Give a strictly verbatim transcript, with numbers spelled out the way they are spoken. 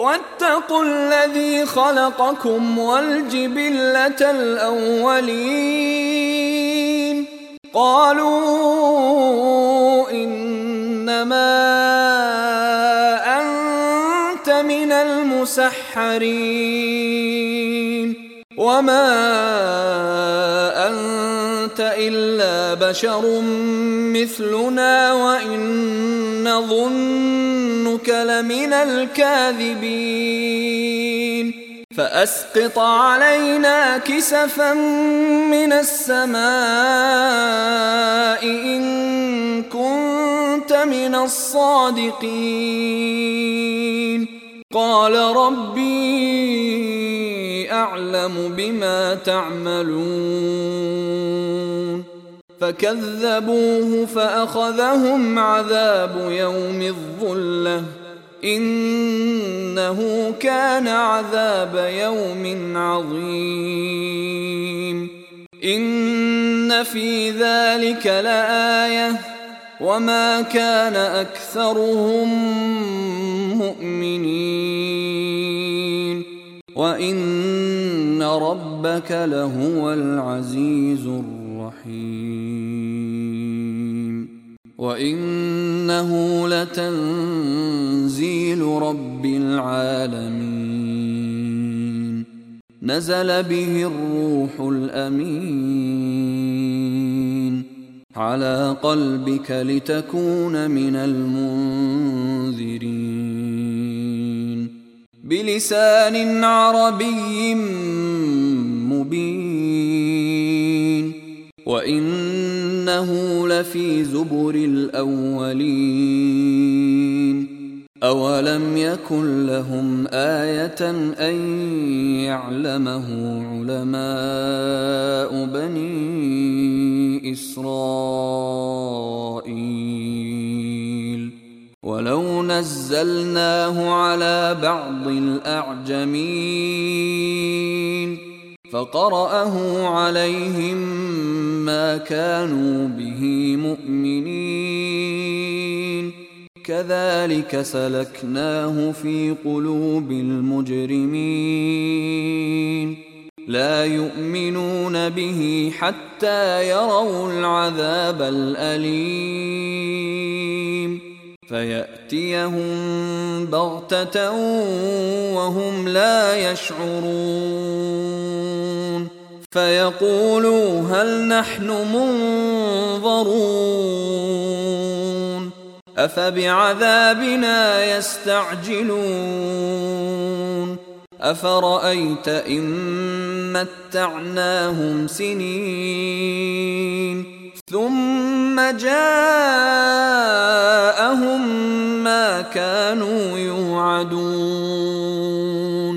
واتقوا الذي خلقكم والجبلة الأولين قالوا إنما أنت من المسحرين وما أنت إلا بشر مثلنا وإن نظنك لمن الكاذبين فأسقط علينا كسفا من السماء إن كنت من الصادقين قال ربي أعلم بما تعملون فكذبوه فأخذهم عذاب يوم الظلة إنه كان عذاب يوم عظيم إن في ذلك لآية وما كان أكثرهم مؤمنين وإن ربك لهو العزيز الرحيم وإنه لتنزيل رب العالمين نزل به الروح الأمين على قلبك لتكون من المنذرين بلسان عربي مبين وإنه لفي زبر الأولين أولم يكن لهم آية أن يعلمه علماء بني إسرائيل ولو نزلناه على بعض الأعجمين فقرأه عليهم ما كانوا به مؤمنين كذلك سلكناه في قلوب المجرمين لا يؤمنون به حتى يروا العذاب الأليم فيأتيهم بغتة وهم لا يشعرون فيقولوا هل نحن منظرون أفبعذابنا يستعجلون أفرأيت إن متعناهم سنين ثم جاءهم ما كانوا يوعدون